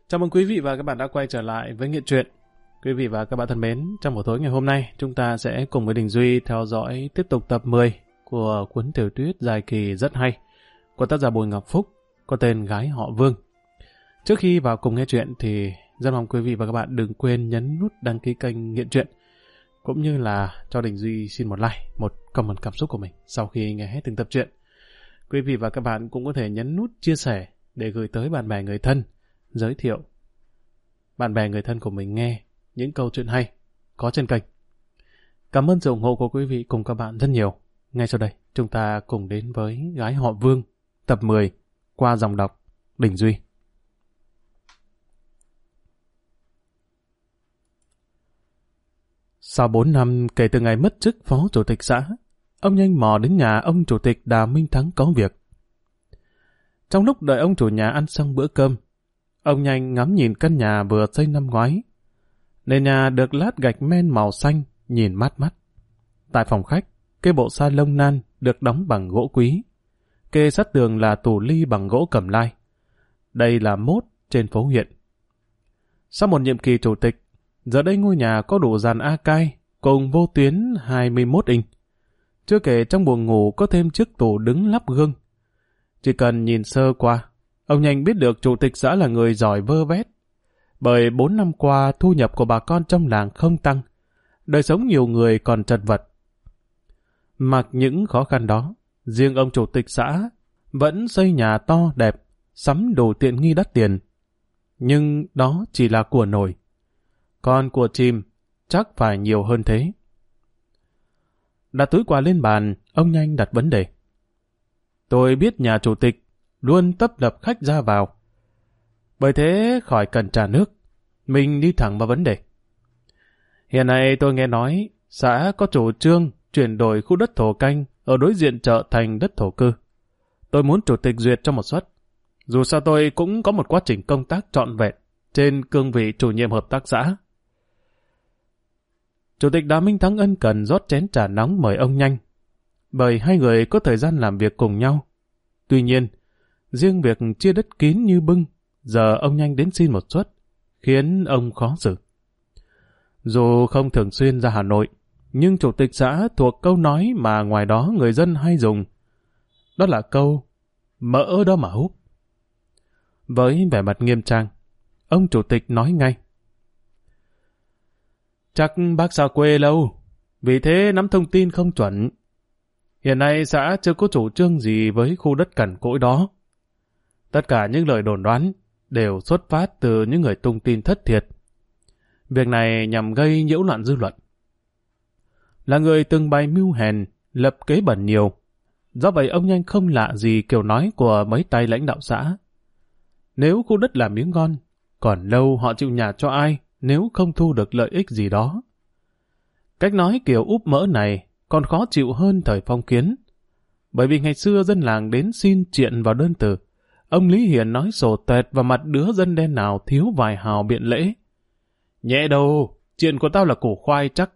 Chào mừng quý vị và các bạn đã quay trở lại với Nghệ Truyện. Quý vị và các bạn thân mến, trong buổi tối ngày hôm nay, chúng ta sẽ cùng với Đình Duy theo dõi tiếp tục tập 10 của cuốn tiểu thuyết dài kỳ rất hay của tác giả Bùi Ngọc Phúc có tên Gái Họ Vương. Trước khi vào cùng nghe chuyện thì rất mong quý vị và các bạn đừng quên nhấn nút đăng ký kênh Nghệ Truyện, cũng như là cho Đình Duy xin một like, một comment cảm xúc của mình sau khi nghe hết từng tập truyện. Quý vị và các bạn cũng có thể nhấn nút chia sẻ để gửi tới bạn bè người thân, giới thiệu bạn bè người thân của mình nghe những câu chuyện hay có trên kênh. Cảm ơn sự ủng hộ của quý vị cùng các bạn rất nhiều. Ngay sau đây, chúng ta cùng đến với Gái Họ Vương, tập 10, qua dòng đọc Đình Duy. Sau 4 năm kể từ ngày mất chức phó chủ tịch xã, ông nhanh mò đến nhà ông chủ tịch Đào Minh Thắng có việc. Trong lúc đợi ông chủ nhà ăn xong bữa cơm, ông nhanh ngắm nhìn căn nhà vừa xây năm ngoái. Nền nhà được lát gạch men màu xanh, nhìn mát mắt. Tại phòng khách, cái bộ sa lông nan được đóng bằng gỗ quý. Kê sát tường là tủ ly bằng gỗ cẩm lai. Đây là mốt trên phố huyện. Sau một nhiệm kỳ chủ tịch, giờ đây ngôi nhà có đủ dàn Akai cùng vô tuyến 21 inch. Chưa kể trong buồng ngủ có thêm chiếc tủ đứng lắp gương. Chỉ cần nhìn sơ qua, ông nhanh biết được chủ tịch xã là người giỏi vơ vét. Bởi 4 năm qua thu nhập của bà con trong làng không tăng, đời sống nhiều người còn chật vật. Mặc những khó khăn đó, riêng ông chủ tịch xã vẫn xây nhà to đẹp, sắm đồ tiện nghi đắt tiền. Nhưng đó chỉ là của nổi. Còn của chim chắc phải nhiều hơn thế. Đặt túi quà lên bàn, ông nhanh đặt vấn đề. Tôi biết nhà chủ tịch luôn tấp nập khách ra vào. Bởi thế khỏi cần trả nước, mình đi thẳng vào vấn đề. Hiện nay tôi nghe nói xã có chủ trương chuyển đổi khu đất thổ canh ở đối diện chợ thành đất thổ cư. Tôi muốn chủ tịch duyệt cho một suất. Dù sao tôi cũng có một quá trình công tác trọn vẹn trên cương vị chủ nhiệm hợp tác xã. Chủ tịch Đào Minh Thắng ân cần rót chén trà nóng mời ông nhanh, bởi hai người có thời gian làm việc cùng nhau. Tuy nhiên, riêng việc chia đất kín như bưng, giờ ông nhanh đến xin một suất, khiến ông khó xử. Dù không thường xuyên ra Hà Nội, nhưng chủ tịch xã thuộc câu nói mà ngoài đó người dân hay dùng. Đó là câu, mỡ đó mà húp. Với vẻ mặt nghiêm trang, ông chủ tịch nói ngay. Chắc bác xa quê lâu, vì thế nắm thông tin không chuẩn. Hiện nay xã chưa có chủ trương gì với khu đất cằn cỗi đó. Tất cả những lời đồn đoán đều xuất phát từ những người tung tin thất thiệt. Việc này nhằm gây nhiễu loạn dư luận. Là người từng bày mưu hèn, lập kế bẩn nhiều. Do vậy ông nhanh không lạ gì kiểu nói của mấy tay lãnh đạo xã. Nếu khu đất là miếng ngon, còn lâu họ chịu nhả cho ai nếu không thu được lợi ích gì đó. Cách nói kiểu úp mỡ này còn khó chịu hơn thời phong kiến. Bởi vì ngày xưa dân làng đến xin triện vào đơn từ, ông Lý Hiền nói sổ tẹt vào mặt đứa dân đen nào thiếu vài hào biện lễ. Nhẹ đâu, chuyện của tao là củ khoai chắc.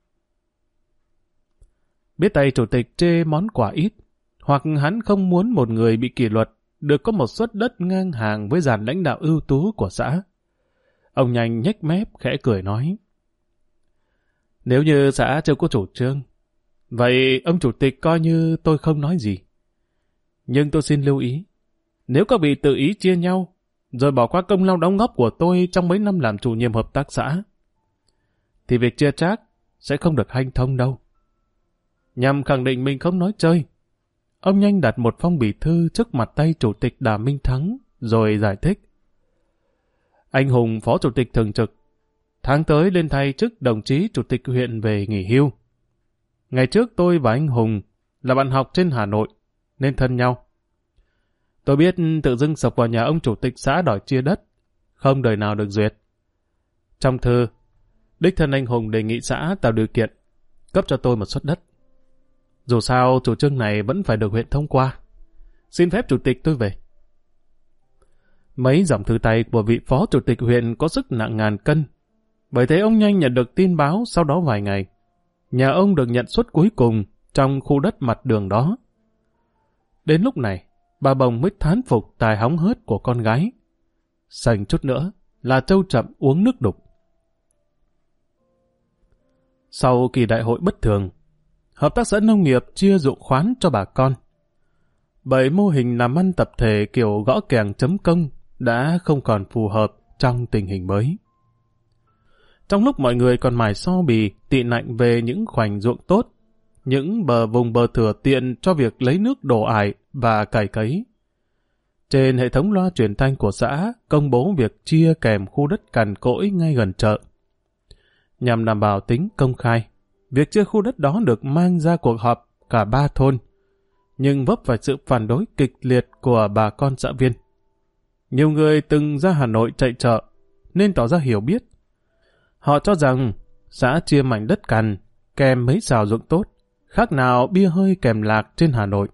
Biết tay chủ tịch chê món quà ít, hoặc hắn không muốn một người bị kỷ luật được có một suất đất ngang hàng với dàn lãnh đạo ưu tú của xã. Ông nhanh nhếch mép khẽ cười nói. Nếu như xã chưa có chủ trương, vậy ông chủ tịch coi như tôi không nói gì. Nhưng tôi xin lưu ý, nếu các vị tự ý chia nhau, rồi bỏ qua công lao đóng góp của tôi trong mấy năm làm chủ nhiệm hợp tác xã, thì việc chia chác sẽ không được hanh thông đâu. Nhằm khẳng định mình không nói chơi, ông nhanh đặt một phong bì thư trước mặt tay chủ tịch Đào Minh Thắng, rồi giải thích. Anh Hùng phó chủ tịch thường trực, tháng tới lên thay chức đồng chí chủ tịch huyện về nghỉ hưu. Ngày trước tôi và anh Hùng là bạn học trên Hà Nội, nên thân nhau. Tôi biết tự dưng sộc vào nhà ông chủ tịch xã đòi chia đất, không đời nào được duyệt. Trong thư, đích thân anh Hùng đề nghị xã tạo điều kiện, cấp cho tôi một suất đất. Dù sao chủ trương này vẫn phải được huyện thông qua. Xin phép chủ tịch tôi về. Mấy dòng thư tay của vị phó chủ tịch huyện có sức nặng ngàn cân. Bởi thế ông nhanh nhận được tin báo sau đó vài ngày. Nhà ông được nhận suất cuối cùng trong khu đất mặt đường đó. Đến lúc này, bà Bồng mới thán phục tài hóng hớt của con gái. Sành chút nữa, là trâu chậm uống nước đục. Sau kỳ đại hội bất thường, hợp tác xã nông nghiệp chia ruộng khoán cho bà con. Bởi mô hình làm ăn tập thể kiểu gõ kèng chấm công đã không còn phù hợp trong tình hình mới. Trong lúc mọi người còn mải so bì tị nạnh về những khoảnh ruộng tốt, những vùng bờ thửa tiện cho việc lấy nước đổ ải và cày cấy, trên hệ thống loa truyền thanh của xã công bố việc chia kèm khu đất cằn cỗi ngay gần chợ. Nhằm đảm bảo tính công khai, việc chia khu đất đó được mang ra cuộc họp cả 3 thôn, nhưng vấp phải sự phản đối kịch liệt của bà con xã viên. Nhiều người từng ra Hà Nội chạy chợ nên tỏ ra hiểu biết. Họ cho rằng xã chia mảnh đất cằn kèm mấy xào ruộng tốt, khác nào bia hơi kèm lạc trên Hà Nội.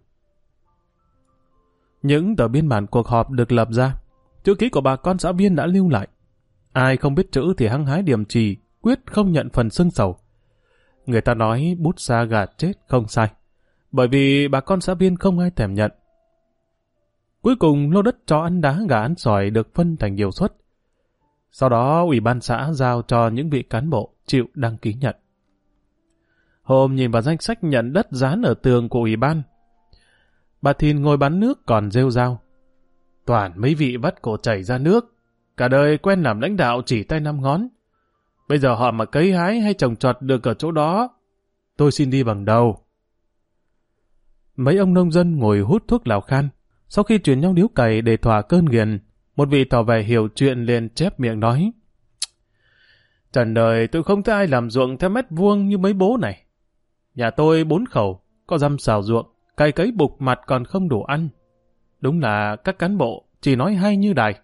Những tờ biên bản cuộc họp được lập ra, chữ ký của bà con xã viên đã lưu lại. Ai không biết chữ thì hăng hái điểm chỉ, quyết không nhận phần xương sầu. Người ta nói bút sa gà chết không sai, bởi vì bà con xã viên không ai thèm nhận. Cuối cùng lô đất cho ăn đá gà ăn sỏi được phân thành nhiều suất. Sau đó ủy ban xã giao cho những vị cán bộ chịu đăng ký nhận. Hôm nhìn vào danh sách nhận đất dán ở tường của ủy ban, bà Thìn ngồi bán nước còn rêu rao. Toàn mấy vị vắt cổ chảy ra nước, cả đời quen làm lãnh đạo chỉ tay 5 ngón. Bây giờ họ mà cấy hái hay trồng trọt được ở chỗ đó, tôi xin đi bằng đầu. Mấy ông nông dân ngồi hút thuốc lào khan, sau khi truyền nhau điếu cày để thỏa cơn ghiền, một vị tỏ vẻ hiểu chuyện liền chép miệng nói: Trần đời tôi không thấy ai làm ruộng theo mét vuông như mấy bố này. Nhà tôi 4 khẩu, có dăm xào ruộng, cày cấy bục mặt còn không đủ ăn. Đúng là các cán bộ chỉ nói hay như đài.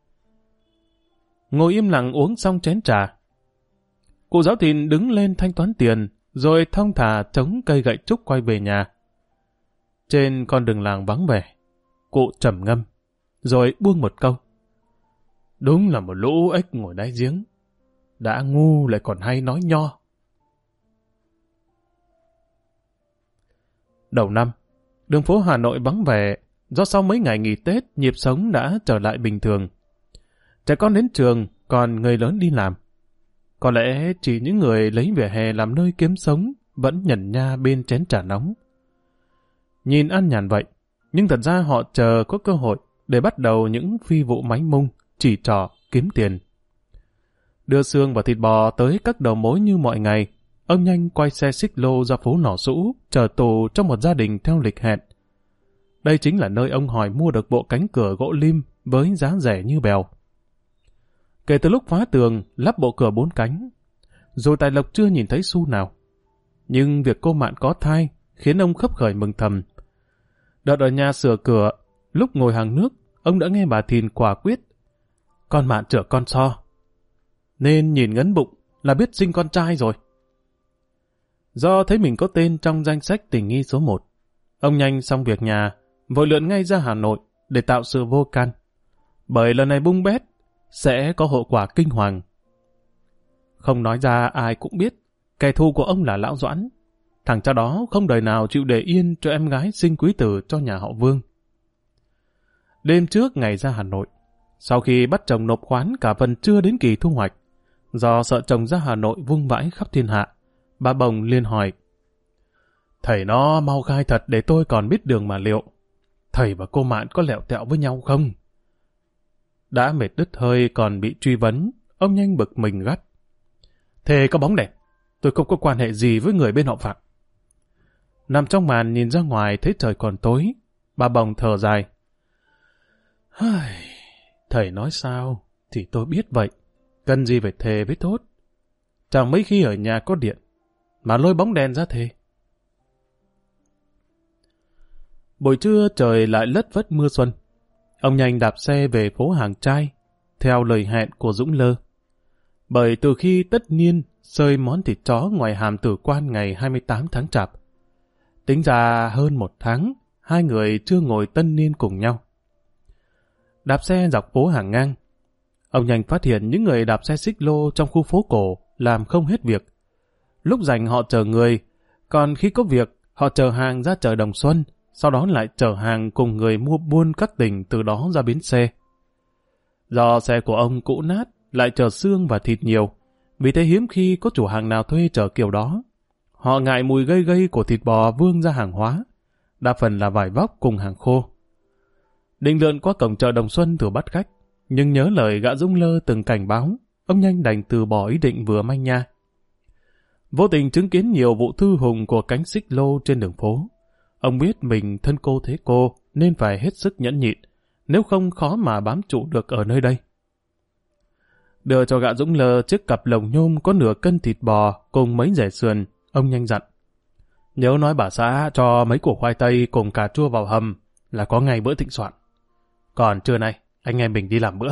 Ngồi im lặng uống xong chén trà, cụ giáo Thìn đứng lên thanh toán tiền, rồi thong thả chống cây gậy trúc quay về nhà. Trên con đường làng vắng vẻ, cụ trầm ngâm, rồi buông một câu: Đúng là một lũ ếch ngồi đáy giếng, đã ngu lại còn hay nói nho. Đầu năm, đường phố Hà Nội vắng vẻ, do sau mấy ngày nghỉ Tết nhịp sống đã trở lại bình thường. Trẻ con đến trường, còn người lớn đi làm. Có lẽ chỉ những người lấy vỉa hè làm nơi kiếm sống vẫn nhẩn nha bên chén trà nóng. Nhìn an nhàn vậy, nhưng thật ra họ chờ có cơ hội để bắt đầu những phi vụ mánh mung, chỉ trò, kiếm tiền. Đưa xương và thịt bò tới các đầu mối như mọi ngày, ông nhanh quay xe xích lô ra phố Nỏ Sũ, chờ tù trong một gia đình theo lịch hẹn. Đây chính là nơi ông hỏi mua được bộ cánh cửa gỗ lim với giá rẻ như bèo. Kể từ lúc phá tường, lắp bộ cửa 4 cánh, rồi Tài Lộc chưa nhìn thấy xu nào. Nhưng việc cô Mạn có thai khiến ông khấp khởi mừng thầm. Đợt ở nhà sửa cửa, lúc ngồi hàng nước, ông đã nghe bà Thìn quả quyết: Con Mạn chữa con so. Nên nhìn ngấn bụng là biết sinh con trai rồi. Do thấy mình có tên trong danh sách tình nghi số 1, ông nhanh xong việc nhà, vội lượn ngay ra Hà Nội để tạo sự vô can. Bởi lần này bung bét sẽ có hậu quả kinh hoàng. Không nói ra ai cũng biết, kẻ thù của ông là Lão Doãn. Thằng cha đó không đời nào chịu để yên cho em gái sinh quý tử cho nhà họ Vương. Đêm trước ngày ra Hà Nội, sau khi bắt chồng nộp khoán cả phần chưa đến kỳ thu hoạch, do sợ chồng ra Hà Nội vung vãi khắp thiên hạ, bà Bồng liền hỏi: Thầy nó mau khai thật để tôi còn biết đường mà liệu. Thầy và cô Mạn có lẹo tẹo với nhau không? Đã mệt đứt hơi còn bị truy vấn, ông nhanh bực mình gắt: Thế có bóng đèn, tôi không có quan hệ gì với người bên họ Phạm. Nằm trong màn nhìn ra ngoài thấy trời còn tối, bà Bồng thở dài: Thầy nói sao thì tôi biết vậy, cần gì phải thề với tốt. Chẳng mấy khi ở nhà có điện mà lôi bóng đèn ra thề. Buổi trưa trời lại lất vất mưa xuân. Ông nhanh đạp xe về phố Hàng Trai, theo lời hẹn của Dũng Lơ. Bởi từ khi tất niên xơi món thịt chó ngoài hàm Tử Quan ngày 28 tháng Chạp, tính ra hơn 1 tháng, hai người chưa ngồi tân niên cùng nhau. Đạp xe dọc phố Hàng Ngang, ông nhanh phát hiện những người đạp xe xích lô trong khu phố cổ làm không hết việc. Lúc rảnh họ chờ người, còn khi có việc, họ chở hàng ra chợ Đồng Xuân, sau đó lại chở hàng cùng người mua buôn các tỉnh từ đó ra bến xe. Do xe của ông cũ nát, lại chở xương và thịt nhiều, vì thế hiếm khi có chủ hàng nào thuê chở kiểu đó. Họ ngại mùi gây gây của thịt bò vương ra hàng hóa, đa phần là vải vóc cùng hàng khô. Định lượn qua cổng chợ Đồng Xuân thử bắt khách, nhưng nhớ lời gã Dũng Lơ từng cảnh báo, ông nhanh đành từ bỏ ý định vừa manh nha. Vô tình chứng kiến nhiều vụ thư hùng của cánh xích lô trên đường phố. Ông biết mình thân cô thế cô nên phải hết sức nhẫn nhịn, nếu không khó mà bám trụ được ở nơi đây. Đưa cho gã Dũng Lơ chiếc cặp lồng nhôm có nửa cân thịt bò cùng mấy dẻ sườn, ông nhanh dặn. Nhớ nói bà xã cho mấy củ khoai tây cùng cà chua vào hầm là có ngay bữa thịnh soạn. Còn trưa nay, anh em mình đi làm bữa.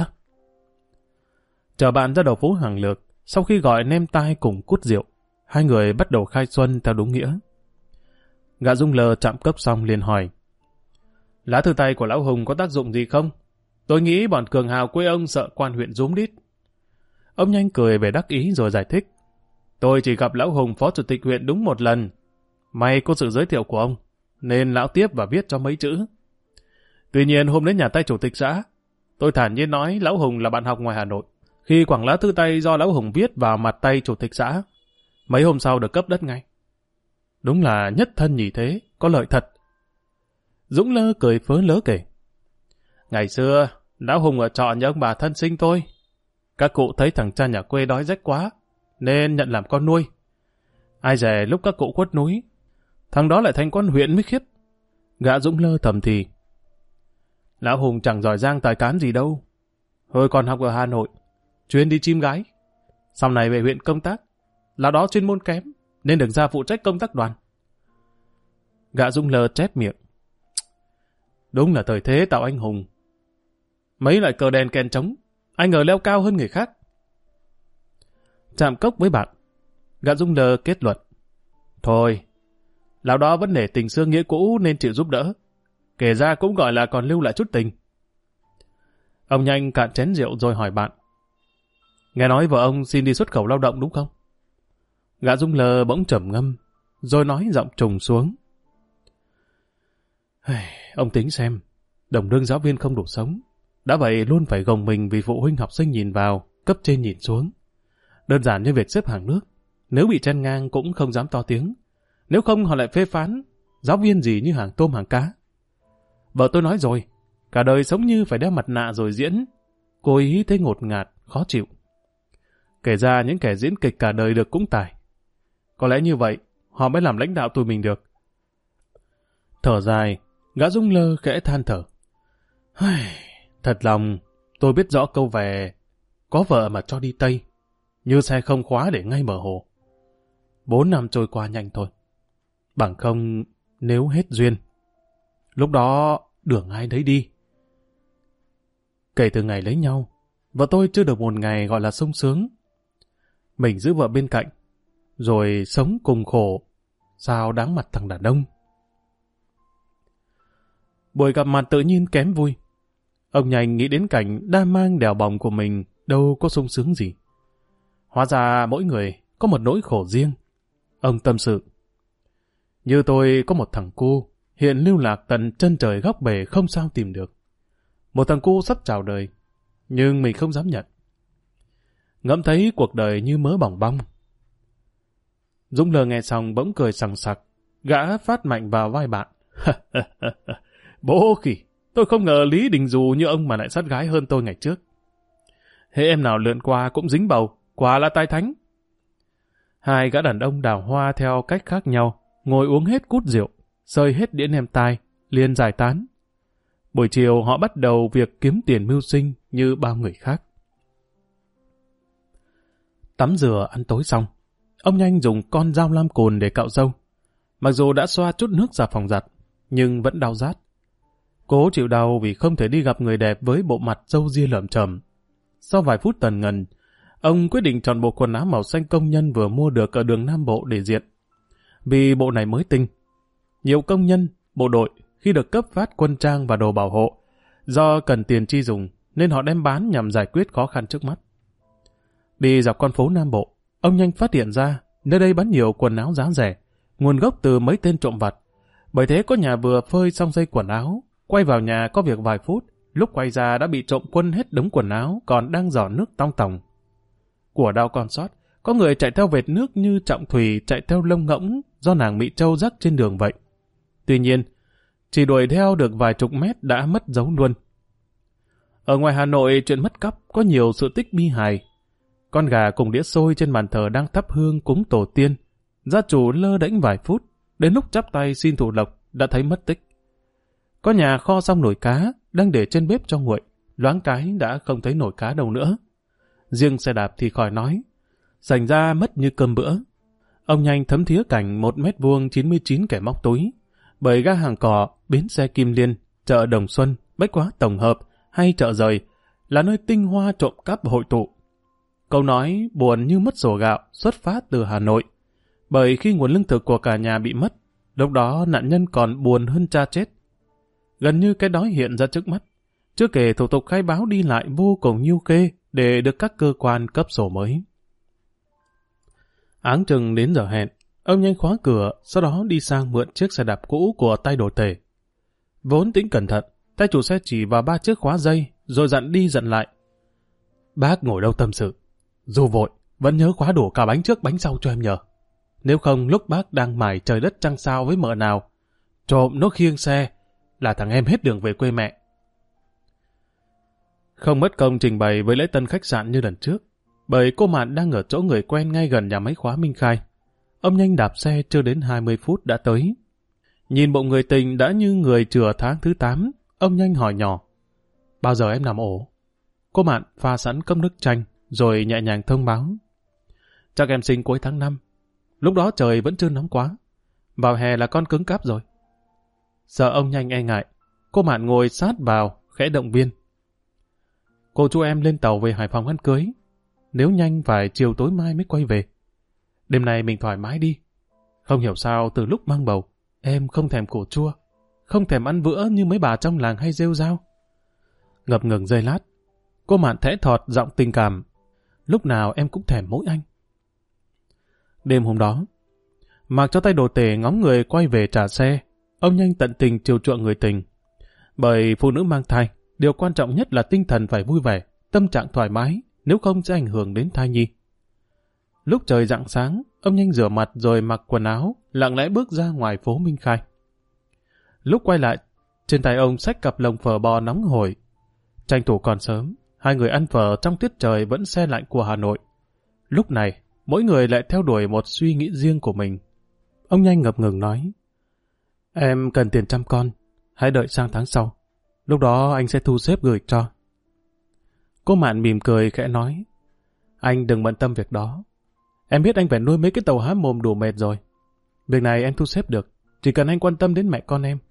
Chờ bạn ra đầu phố hàng lược, sau khi gọi nem tai cùng cút rượu, hai người bắt đầu khai xuân theo đúng nghĩa. Gã Dũng Lơ chạm cốc xong liền hỏi. Lá thư tay của lão Hùng có tác dụng gì không? Tôi nghĩ bọn cường hào quê ông sợ quan huyện rúm đít. Ông nhanh cười về đắc ý rồi giải thích. Tôi chỉ gặp lão Hùng phó chủ tịch huyện đúng một lần. May có sự giới thiệu của ông, nên lão tiếp và viết cho mấy chữ. Tuy nhiên hôm đến nhà tay chủ tịch xã, tôi thản nhiên nói lão Hùng là bạn học ngoài Hà Nội. Khi quẳng lá thư tay do lão Hùng viết vào mặt tay chủ tịch xã, mấy hôm sau được cấp đất ngay. Đúng là nhất thân nhì thế, có lợi thật. Dũng Lơ cười phớ lớ kể. Ngày xưa, lão Hùng ở trọ nhà ông bà thân sinh tôi. Các cụ thấy thằng cha nhà quê đói rách quá, nên nhận làm con nuôi. Ai dè lúc các cụ khuất núi, thằng đó lại thành con huyện mới khiếp. Gã Dũng Lơ thầm thì. Lão Hùng chẳng giỏi giang tài cán gì đâu. Hồi còn học ở Hà Nội, chuyên đi chim gái. Sau này về huyện công tác, lão đó chuyên môn kém, nên được ra phụ trách công tác đoàn. Gã Dũng Lơ chép miệng. Đúng là thời thế tạo anh hùng. Mấy loại cờ đèn kèn trống, anh ngờ leo cao hơn người khác. Chạm cốc với bạn, gã Dũng Lơ kết luận. Thôi, lão đó vẫn để tình xưa nghĩa cũ nên chịu giúp đỡ. Kể ra cũng gọi là còn lưu lại chút tình. Ông nhanh cạn chén rượu rồi hỏi bạn. Nghe nói vợ ông xin đi xuất khẩu lao động đúng không? Gã Dũng Lơ bỗng trầm ngâm, rồi nói giọng trùng xuống. Ông tính xem, đồng lương giáo viên không đủ sống. Đã vậy luôn phải gồng mình vì phụ huynh học sinh nhìn vào, cấp trên nhìn xuống. Đơn giản như việc xếp hàng nước, nếu bị chen ngang cũng không dám to tiếng. Nếu không họ lại phê phán, giáo viên gì như hàng tôm hàng cá. Vợ tôi nói rồi, cả đời sống như phải đeo mặt nạ rồi diễn. Cô ý thấy ngột ngạt, khó chịu. Kể ra những kẻ diễn kịch cả đời được cũng tài. Có lẽ như vậy, họ mới làm lãnh đạo tụi mình được. Thở dài, gã Dũng Lơ khẽ than thở. Thật lòng, tôi biết rõ câu về có vợ mà cho đi Tây, như xe không khóa để ngay bờ hồ. 4 năm trôi qua nhanh thôi. Bằng không, nếu hết duyên, lúc đó đường ai đấy đi. Kể từ ngày lấy nhau, vợ tôi chưa được một ngày gọi là sung sướng. Mình giữ vợ bên cạnh, rồi sống cùng khổ, sao đáng mặt thằng đàn ông. Buổi gặp mặt tự nhiên kém vui. Ông nhanh nghĩ đến cảnh đa mang đèo bòng của mình đâu có sung sướng gì. Hóa ra mỗi người có một nỗi khổ riêng. Ông tâm sự. Như tôi có một thằng cu, hiện lưu lạc tận chân trời góc bể không sao tìm được. Một thằng cu sắp chào đời, nhưng mình không dám nhận. Ngẫm thấy cuộc đời như mớ bỏng bong. Dũng Lơ nghe xong bỗng cười sằng sặc, gã phát mạnh vào vai bạn. Bố khỉ, tôi không ngờ Lý Đình Dù như ông mà lại sát gái hơn tôi ngày trước. Hễ em nào lượn qua cũng dính bầu, quả là tai thánh. Hai gã đàn ông đào hoa theo cách khác nhau, ngồi uống hết cút rượu, sơi hết đĩa nem tai, liền giải tán. Buổi chiều họ bắt đầu việc kiếm tiền mưu sinh như bao người khác. Tắm rửa ăn tối xong, ông nhanh dùng con dao lam cồn để cạo râu. Mặc dù đã xoa chút nước xà phòng giặt, nhưng vẫn đau rát. Cố chịu đau vì không thể đi gặp người đẹp với bộ mặt râu ria lởm chởm. Sau vài phút tần ngần, ông quyết định chọn bộ quần áo màu xanh công nhân vừa mua được ở đường Nam Bộ để diện. Vì bộ này mới tinh. Nhiều công nhân, bộ đội khi được cấp phát quân trang và đồ bảo hộ, do cần tiền chi dùng nên họ đem bán nhằm giải quyết khó khăn trước mắt. Đi dọc con phố Nam Bộ, ông nhanh phát hiện ra nơi đây bán nhiều quần áo giá rẻ, nguồn gốc từ mấy tên trộm vặt. Bởi thế có nhà vừa phơi xong dây quần áo, quay vào nhà có việc vài phút, lúc quay ra đã bị trộm quân hết đống quần áo còn đang giỏ nước tong tòng. của đau còn sót, có người chạy theo vệt nước như Trọng Thủy chạy theo lông ngỗng do nàng Mỹ Châu dắt trên đường vậy. Tuy nhiên, chỉ đuổi theo được vài chục mét đã mất dấu luôn. Ở ngoài Hà Nội, chuyện mất cắp có nhiều sự tích bi hài. Con gà cùng đĩa xôi trên bàn thờ đang thắp hương cúng tổ tiên. Gia chủ lơ đễnh vài phút, đến lúc chắp tay xin thủ lộc đã thấy mất tích. Có nhà kho xong nồi cá đang để trên bếp cho nguội, loáng cái đã không thấy nồi cá đâu nữa. Riêng xe đạp thì khỏi nói, sành ra mất như cơm bữa. Ông Nhanh thấm thía cảnh 1 mét vuông 99 kẻ móc túi, bởi ga Hàng Cỏ, bến xe Kim Liên, chợ Đồng Xuân, Bách Hóa Tổng Hợp hay chợ Rời là nơi tinh hoa trộm cắp hội tụ. Câu nói buồn như mất sổ gạo xuất phát từ Hà Nội, bởi khi nguồn lương thực của cả nhà bị mất, lúc đó nạn nhân còn buồn hơn cha chết. Gần như cái đói hiện ra trước mắt, chưa kể thủ tục khai báo đi lại vô cùng nhiêu khê để được các cơ quan cấp sổ mới. Áng chừng đến giờ hẹn, ông Nhanh khóa cửa, sau đó đi sang mượn chiếc xe đạp cũ của tay đồ tể. Vốn tính cẩn thận, tay chủ xe chỉ vào 3 chiếc khóa dây, rồi dặn đi dặn lại. Bác ngồi đâu tâm sự, dù vội, vẫn nhớ khóa đủ cả bánh trước bánh sau cho em nhờ. Nếu không lúc bác đang mải trời đất trăng sao với mợ nào, trộm nó khiêng xe, là thằng em hết đường về quê mẹ. Không mất công trình bày với lễ tân khách sạn như lần trước, bởi cô Mạn đang ở chỗ người quen ngay gần nhà máy khóa Minh Khai. Ông Nhanh đạp xe chưa đến 20 phút đã tới. Nhìn bụng người tình đã như người chừa tháng thứ 8, ông Nhanh hỏi nhỏ. Bao giờ em nằm ổ? Cô Mạn pha sẵn cốc nước chanh, rồi nhẹ nhàng thông báo. Chắc em sinh cuối tháng 5. Lúc đó trời vẫn chưa nóng quá. Vào hè là con cứng cáp rồi. Sợ ông Nhanh e ngại, cô Mạn ngồi sát vào, khẽ động viên. Cô chú em lên tàu về Hải Phòng ăn cưới. Nếu Nhanh phải chiều tối mai mới quay về. Đêm nay mình thoải mái đi. Không hiểu sao từ lúc mang bầu, em không thèm củ chua, không thèm ăn bữa như mấy bà trong làng hay rêu rao. Ngập ngừng giây lát, cô Mạn thẽ thọt giọng tình cảm. Lúc nào em cũng thèm mỗi anh. Đêm hôm đó, mặc cho tay đồ tể ngóng người quay về trả xe, ông Nhanh tận tình chiều chuộng người tình. Bởi phụ nữ mang thai, điều quan trọng nhất là tinh thần phải vui vẻ, tâm trạng thoải mái, nếu không sẽ ảnh hưởng đến thai nhi. Lúc trời rạng sáng, ông Nhanh rửa mặt rồi mặc quần áo, lặng lẽ bước ra ngoài phố Minh Khai. Lúc quay lại, trên tay ông xách cặp lồng phở bò nóng hổi. Tranh thủ còn sớm, hai người ăn phở trong tiết trời vẫn se lạnh của Hà Nội. Lúc này, mỗi người lại theo đuổi một suy nghĩ riêng của mình. Ông Nhanh ngập ngừng nói, em cần tiền chăm con, hãy đợi sang tháng sau. Lúc đó anh sẽ thu xếp gửi cho. Cô Mạn mỉm cười khẽ nói, anh đừng bận tâm việc đó. Em biết anh phải nuôi mấy cái tàu há mồm đủ mệt rồi. Việc này em thu xếp được, chỉ cần anh quan tâm đến mẹ con em.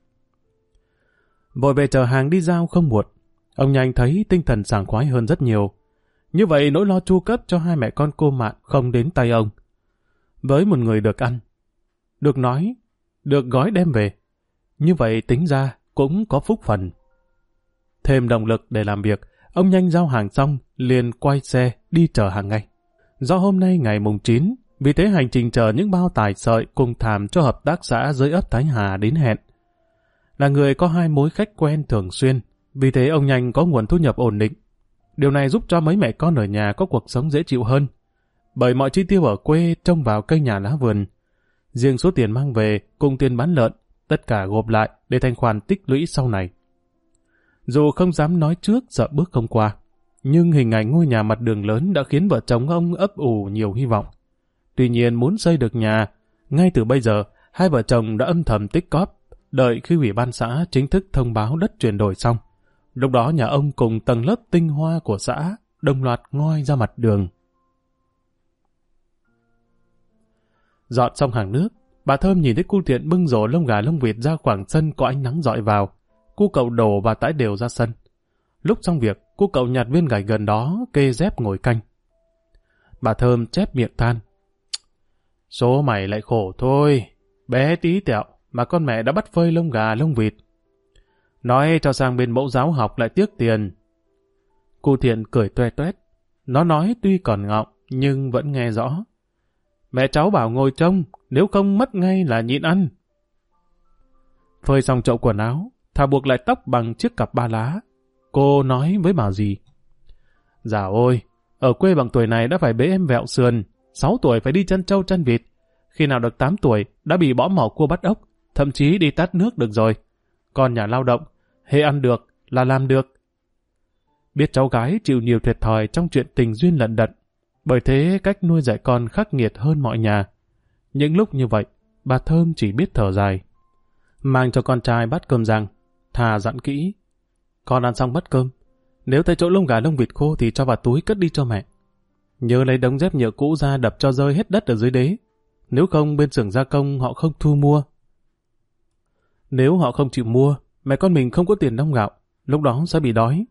Vội về chờ hàng đi giao không muộn, ông Nhanh thấy tinh thần sảng khoái hơn rất nhiều. Như vậy nỗi lo chu cấp cho hai mẹ con cô Mạn không đến tay ông. Với một người được ăn, được nói, được gói đem về, như vậy tính ra cũng có phúc phần. Thêm động lực để làm việc, ông Nhanh giao hàng xong, liền quay xe đi chở hàng ngay. Do hôm nay ngày mùng 9, vì thế hành trình chở những bao tải sợi cùng thảm cho hợp tác xã dưới ấp Thái Hà đến hẹn. Là người có hai mối khách quen thường xuyên, vì thế ông Nhanh có nguồn thu nhập ổn định. Điều này giúp cho mấy mẹ con ở nhà có cuộc sống dễ chịu hơn, bởi mọi chi tiêu ở quê trông vào cây nhà lá vườn. Riêng số tiền mang về cùng tiền bán lợn, tất cả gộp lại để thành khoản tích lũy sau này. Dù không dám nói trước sợ bước không qua, nhưng hình ảnh ngôi nhà mặt đường lớn đã khiến vợ chồng ông ấp ủ nhiều hy vọng. Tuy nhiên muốn xây được nhà, ngay từ bây giờ, hai vợ chồng đã âm thầm tích cóp, đợi khi ủy ban xã chính thức thông báo đất chuyển đổi xong. Lúc đó nhà ông cùng tầng lớp tinh hoa của xã đồng loạt ngoi ra mặt đường. Dọn xong hàng nước, bà Thơm nhìn thấy cu Thiện bưng rổ lông gà lông vịt ra khoảng sân có ánh nắng rọi vào. Cu Cậu đổ và tải đều ra sân. Lúc xong việc, cu Cậu nhặt viên gạch gần đó, kê dép ngồi canh. Bà Thơm chép miệng than. Số mày lại khổ thôi, bé tí tẹo mà con mẹ đã bắt phơi lông gà lông vịt. Nói cho sang bên mẫu giáo học lại tiếc tiền. Cu Thiện cười toe toét. Nó nói tuy còn ngọng nhưng vẫn nghe rõ. Mẹ cháu bảo ngồi trông, nếu không mất ngay là nhịn ăn. Phơi xong chậu quần áo, thà buộc lại tóc bằng chiếc cặp ba lá. Cô nói với bà dì. Dạo ôi, Ở quê bằng tuổi này đã phải bế em vẹo sườn, 6 tuổi phải đi chăn trâu chăn vịt. Khi nào được 8 tuổi đã bị bỏ mỏ cua bắt ốc, thậm chí đi tát nước được rồi. Còn nhà lao động, hễ ăn được là làm được. Biết cháu gái chịu nhiều thiệt thòi trong chuyện tình duyên lận đận, bởi thế cách nuôi dạy con khắc nghiệt hơn mọi nhà. Những lúc như vậy, bà Thơm chỉ biết thở dài. Mang cho con trai bát cơm rang, thà dặn kỹ. Con ăn xong bát cơm, nếu thấy chỗ lông gà lông vịt khô thì cho vào túi cất đi cho mẹ. Nhớ lấy đống dép nhựa cũ ra đập cho rơi hết đất ở dưới đế. Nếu không bên xưởng gia công họ không thu mua. Nếu họ không chịu mua, mẹ con mình không có tiền đong gạo, lúc đó sẽ bị đói.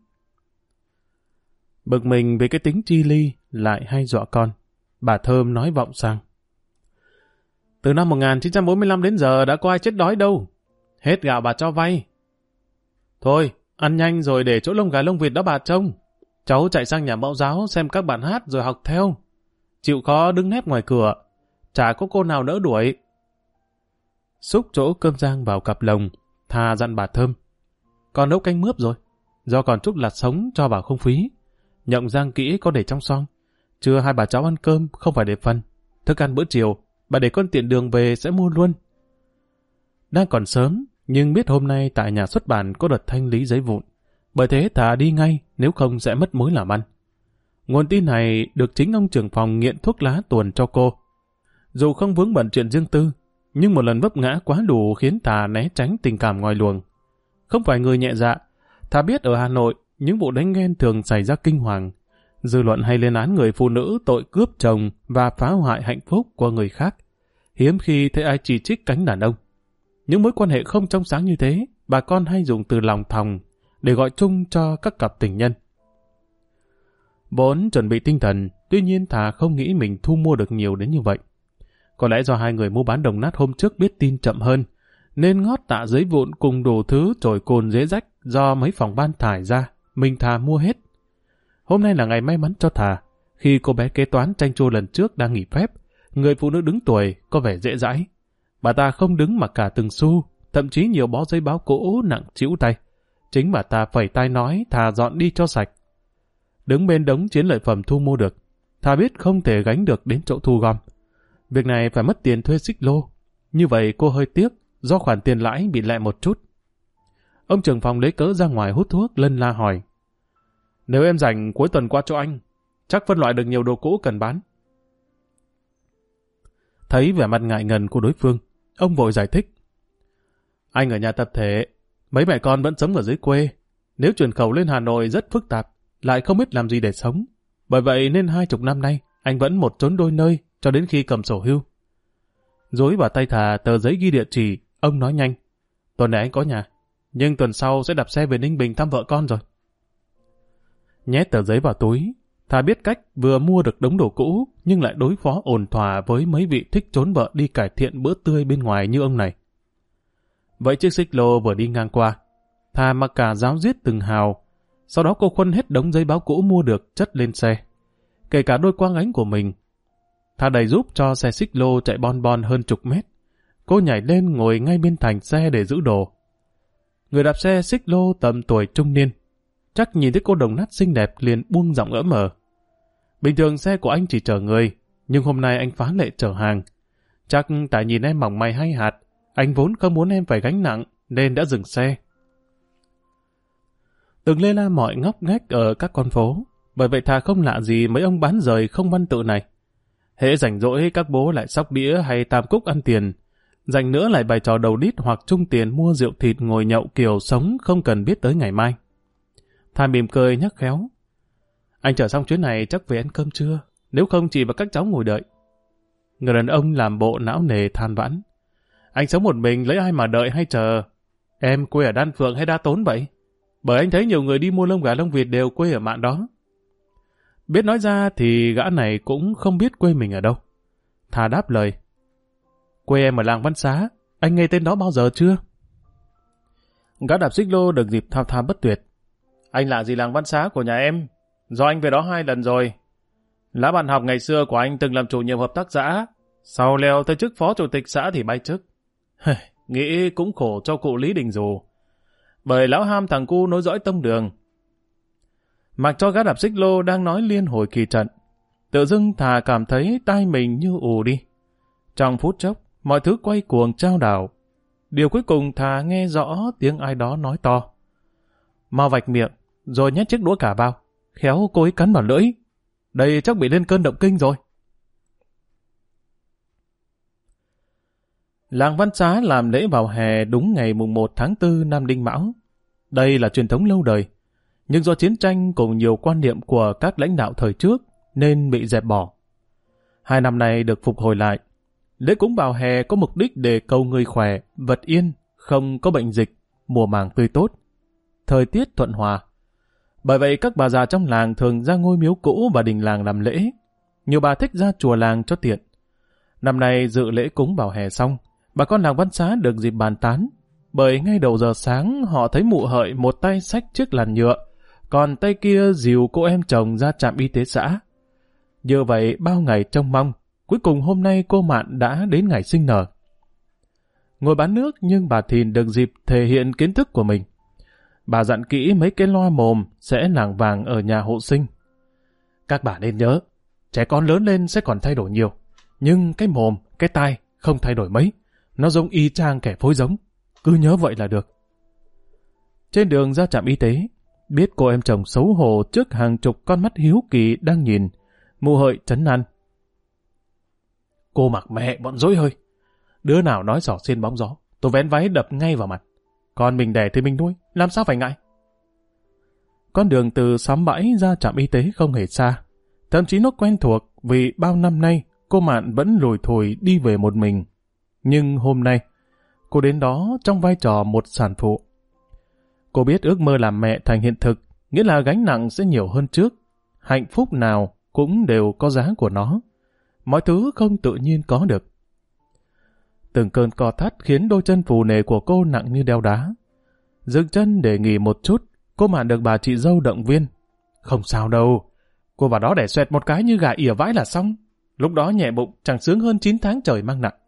Bực mình vì cái tính chi ly lại hay dọa con, bà Thơm nói vọng sang. Từ năm 1945 đến giờ đã có ai chết đói đâu. Hết gạo bà cho vay. Thôi, ăn nhanh rồi để chỗ lông gà lông vịt đó bà trông. Cháu chạy sang nhà mẫu giáo xem các bạn hát rồi học theo. Chịu khó đứng nép ngoài cửa, chả có cô nào đỡ đuổi. Xúc chỗ cơm rang vào cặp lồng, thà dặn bà Thơm. Còn nấu canh mướp rồi, do còn chút lạt sống cho vào không phí. Nhộng rang kỹ có để trong xoong. Trưa hai bà cháu ăn cơm không phải để phân. Thức ăn bữa chiều, bà để con tiện đường về sẽ mua luôn. Đang còn sớm, nhưng biết hôm nay tại nhà xuất bản có đợt thanh lý giấy vụn. Bởi thế thà đi ngay, nếu không sẽ mất mối làm ăn. Nguồn tin này được chính ông trưởng phòng nghiện thuốc lá tuồn cho cô. Dù không vướng bận chuyện riêng tư, nhưng một lần vấp ngã quá đủ khiến thà né tránh tình cảm ngoài luồng. Không phải người nhẹ dạ, thà biết ở Hà Nội, những vụ đánh ghen thường xảy ra kinh hoàng. Dư luận hay lên án người phụ nữ tội cướp chồng và phá hoại hạnh phúc của người khác. Hiếm khi thấy ai chỉ trích cánh đàn ông. Những mối quan hệ không trong sáng như thế, bà con hay dùng từ lòng thòng để gọi chung cho các cặp tình nhân. Vốn chuẩn bị tinh thần, tuy nhiên thà không nghĩ mình thu mua được nhiều đến như vậy. Có lẽ do hai người mua bán đồng nát hôm trước biết tin chậm hơn, nên ngót tạ giấy vụn cùng đủ thứ chổi cồn dế rách do mấy phòng ban thải ra, mình thà mua hết. Hôm nay là ngày may mắn cho thà, khi cô bé kế toán tranh chua lần trước đang nghỉ phép, người phụ nữ đứng tuổi có vẻ dễ dãi. Bà ta không đứng mà cả từng xu, thậm chí nhiều bó giấy báo cũ nặng trĩu tay. Chính bà ta phẩy tay nói thà dọn đi cho sạch. Đứng bên đống chiến lợi phẩm thu mua được, thà biết không thể gánh được đến chỗ thu gom. Việc này phải mất tiền thuê xích lô. Như vậy cô hơi tiếc, do khoản tiền lãi bị lẹ một chút. Ông trưởng phòng lấy cớ ra ngoài hút thuốc lân la hỏi. Nếu em rảnh cuối tuần qua chỗ anh, chắc phân loại được nhiều đồ cũ cần bán. Thấy vẻ mặt ngại ngần của đối phương, ông vội giải thích. Anh ở nhà tập thể, mấy mẹ con vẫn sống ở dưới quê. Nếu chuyển khẩu lên Hà Nội rất phức tạp, lại không biết làm gì để sống. Bởi vậy nên 20 năm nay, anh vẫn một trốn đôi nơi cho đến khi cầm sổ hưu. Dối vào tay thà tờ giấy ghi địa chỉ, ông nói nhanh. Tuần này anh có nhà, nhưng tuần sau sẽ đạp xe về Ninh Bình thăm vợ con rồi. Nhét tờ giấy vào túi, thà biết cách vừa mua được đống đồ cũ, nhưng lại đối phó ổn thỏa với mấy vị thích trốn vợ đi cải thiện bữa tươi bên ngoài như ông này. Vậy chiếc xích lô vừa đi ngang qua, thà mặc cả ráo riết từng hào, sau đó cô khuân hết đống giấy báo cũ mua được chất lên xe, kể cả đôi quang ánh của mình. Thà đẩy giúp cho xe xích lô chạy bon bon hơn chục mét. Cô nhảy lên ngồi ngay bên thành xe để giữ đồ. Người đạp xe xích lô tầm tuổi trung niên, chắc nhìn thấy cô đồng nát xinh đẹp liền buông giọng ỡm ờ. Bình thường xe của anh chỉ chở người, nhưng hôm nay anh phá lệ chở hàng. Chắc tại nhìn em mỏng mày hay hạt, anh vốn không muốn em phải gánh nặng, nên đã dừng xe. Từng lê la mọi ngóc ngách ở các con phố, bởi vậy thà không lạ gì mấy ông bán rời không văn tự này. Hễ rảnh rỗi các bố lại xóc đĩa hay tam cúc ăn tiền, rảnh nữa lại bày trò đầu đít hoặc chung tiền mua rượu thịt ngồi nhậu kiểu sống không cần biết tới ngày mai. Thà mỉm cười nhắc khéo. Anh chở xong chuyến này chắc về ăn cơm trưa, nếu không chị và các cháu ngồi đợi. Người đàn ông làm bộ não nề than vãn. Anh sống một mình lấy ai mà đợi hay chờ? Em quê ở Đan Phượng hay Đa Tốn vậy? Bởi anh thấy nhiều người đi mua lông gà lông vịt đều quê ở mạn đó. Biết nói ra thì gã này cũng không biết quê mình ở đâu. Thà đáp lời. Quê em ở làng Văn Xá, anh nghe tên đó bao giờ chưa? Gã đạp xích lô được dịp thao thao bất tuyệt. Anh lạ gì làng Văn Xá của nhà em? Do anh về đó 2 lần rồi. Lá bạn học ngày xưa của anh từng làm chủ nhiệm hợp tác xã, sau leo tới chức phó chủ tịch xã thì bay chức. Nghĩ cũng khổ cho cụ Lý Đình Dù, bởi lão ham thằng cu nối dõi tông đường. Mặc cho gã đạp xích lô đang nói liên hồi kỳ trận, tự dưng thà cảm thấy tai mình như ù đi. Trong phút chốc, mọi thứ quay cuồng chao đảo. Điều cuối cùng thà nghe rõ tiếng ai đó nói to. Mau vạch miệng, rồi nhét chiếc đũa cả vào. Khéo cô ấy cắn vào lưỡi. Đây chắc bị lên cơn động kinh rồi. Làng Văn Xá làm lễ vào hè đúng ngày mùng 1 tháng 4 năm Đinh Mão. Đây là truyền thống lâu đời, nhưng do chiến tranh cùng nhiều quan niệm của các lãnh đạo thời trước nên bị dẹp bỏ. 2 năm nay được phục hồi lại. Lễ cúng vào hè có mục đích để cầu người khỏe, vật yên, không có bệnh dịch, mùa màng tươi tốt, thời tiết thuận hòa. Bởi vậy các bà già trong làng thường ra ngôi miếu cũ và đình làng làm lễ. Nhiều bà thích ra chùa làng cho tiện. Năm nay dự lễ cúng vào hè xong, bà con làng Văn Xá được dịp bàn tán. Bởi ngay đầu giờ sáng họ thấy mụ Hợi một tay xách chiếc làn nhựa, còn tay kia dìu cô em chồng ra trạm y tế xã. Như vậy bao ngày trông mong, cuối cùng hôm nay cô Mạn đã đến ngày sinh nở. Ngồi bán nước nhưng bà Thìn được dịp thể hiện kiến thức của mình. Bà dặn kỹ mấy cái loa mồm sẽ lảng vàng ở nhà hộ sinh. Các bà nên nhớ, trẻ con lớn lên sẽ còn thay đổi nhiều, nhưng cái mồm, cái tai không thay đổi mấy. Nó giống y chang kẻ phối giống, cứ nhớ vậy là được. Trên đường ra trạm y tế, biết cô em chồng xấu hổ trước hàng chục con mắt hiếu kỳ đang nhìn, mụ Hợi trấn an. Cô mặc mẹ bọn dối hơi. Đứa nào nói xỏ xiên bóng gió, tôi vén váy đập ngay vào mặt. Con mình đẻ thì mình nuôi, làm sao phải ngại. Con đường từ xóm bãi ra trạm y tế không hề xa. Thậm chí nó quen thuộc vì bao năm nay cô Mạn vẫn lủi thủi đi về một mình. Nhưng hôm nay, cô đến đó trong vai trò một sản phụ. Cô biết ước mơ làm mẹ thành hiện thực, nghĩa là gánh nặng sẽ nhiều hơn trước. Hạnh phúc nào cũng đều có giá của nó. Mọi thứ không tự nhiên có được. Từng cơn co thắt khiến đôi chân phù nề của cô nặng như đeo đá. Dừng chân để nghỉ một chút, cô Mạn được bà chị dâu động viên. Không sao đâu, cô vào đó để xoẹt một cái như gà ỉa vãi là xong. Lúc đó nhẹ bụng chẳng sướng hơn 9 tháng trời mang nặng.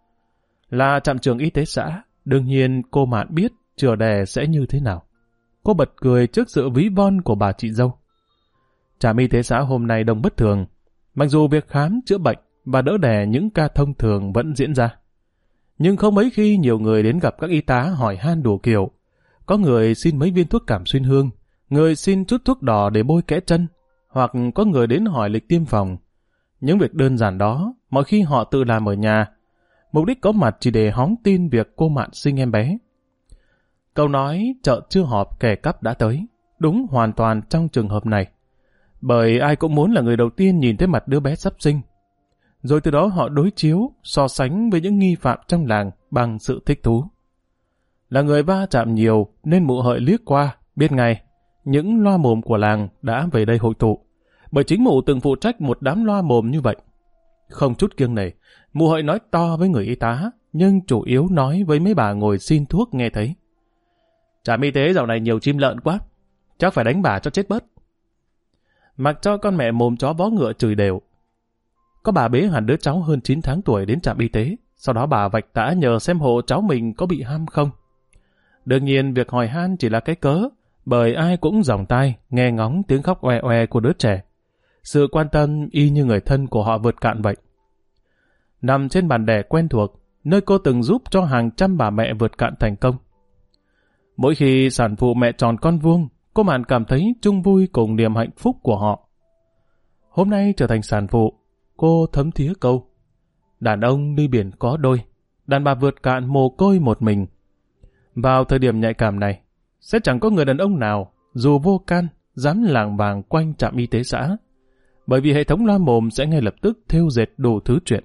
Là trạm trưởng y tế xã, đương nhiên cô Mạn biết chữa đẻ sẽ như thế nào. Cô bật cười trước sự ví von của bà chị dâu. Trạm y tế xã hôm nay đông bất thường, mặc dù việc khám, chữa bệnh và đỡ đẻ những ca thông thường vẫn diễn ra. Nhưng không mấy khi nhiều người đến gặp các y tá hỏi han đủ kiểu. Có người xin mấy viên thuốc cảm xuyên hương, người xin chút thuốc đỏ để bôi kẽ chân, hoặc có người đến hỏi lịch tiêm phòng. Những việc đơn giản đó, mọi khi họ tự làm ở nhà. Mục đích có mặt chỉ để hóng tin việc cô Mạn sinh em bé. Câu nói chợ chưa họp kẻ cắp đã tới, đúng hoàn toàn trong trường hợp này. Bởi ai cũng muốn là người đầu tiên nhìn thấy mặt đứa bé sắp sinh. Rồi từ đó họ đối chiếu, so sánh với những nghi phạm trong làng bằng sự thích thú. Là người va chạm nhiều nên mụ Hợi liếc qua, biết ngay, những loa mồm của làng đã về đây hội tụ. Bởi chính mụ từng phụ trách một đám loa mồm như vậy. Không chút kiêng nể, mụ Hợi nói to với người y tá, nhưng chủ yếu nói với mấy bà ngồi xin thuốc nghe thấy. Trạm y tế dạo này nhiều chim lợn quá, chắc phải đánh bà cho chết bớt. Mặc cho con mẹ mồm chó vó ngựa chửi đều. Có bà bế hẳn đứa cháu hơn 9 tháng tuổi đến trạm y tế, sau đó bà vạch tã nhờ xem hộ cháu mình có bị ham không. Đương nhiên việc hỏi han chỉ là cái cớ, bởi ai cũng dòng tai nghe ngóng tiếng khóc oe oe của đứa trẻ. Sự quan tâm y như người thân của họ vượt cạn vậy. Nằm trên bàn đẻ quen thuộc, nơi cô từng giúp cho hàng trăm bà mẹ vượt cạn thành công. Mỗi khi sản phụ mẹ tròn con vuông, cô Mạn cảm thấy chung vui cùng niềm hạnh phúc của họ. Hôm nay trở thành sản phụ, cô thấm thía câu: đàn ông đi biển có đôi, đàn bà vượt cạn mồ côi một mình. Vào thời điểm nhạy cảm này, sẽ chẳng có người đàn ông nào, dù vô can, dám lảng vàng quanh trạm y tế xã, bởi vì hệ thống loa mồm sẽ ngay lập tức thêu dệt đủ thứ chuyện.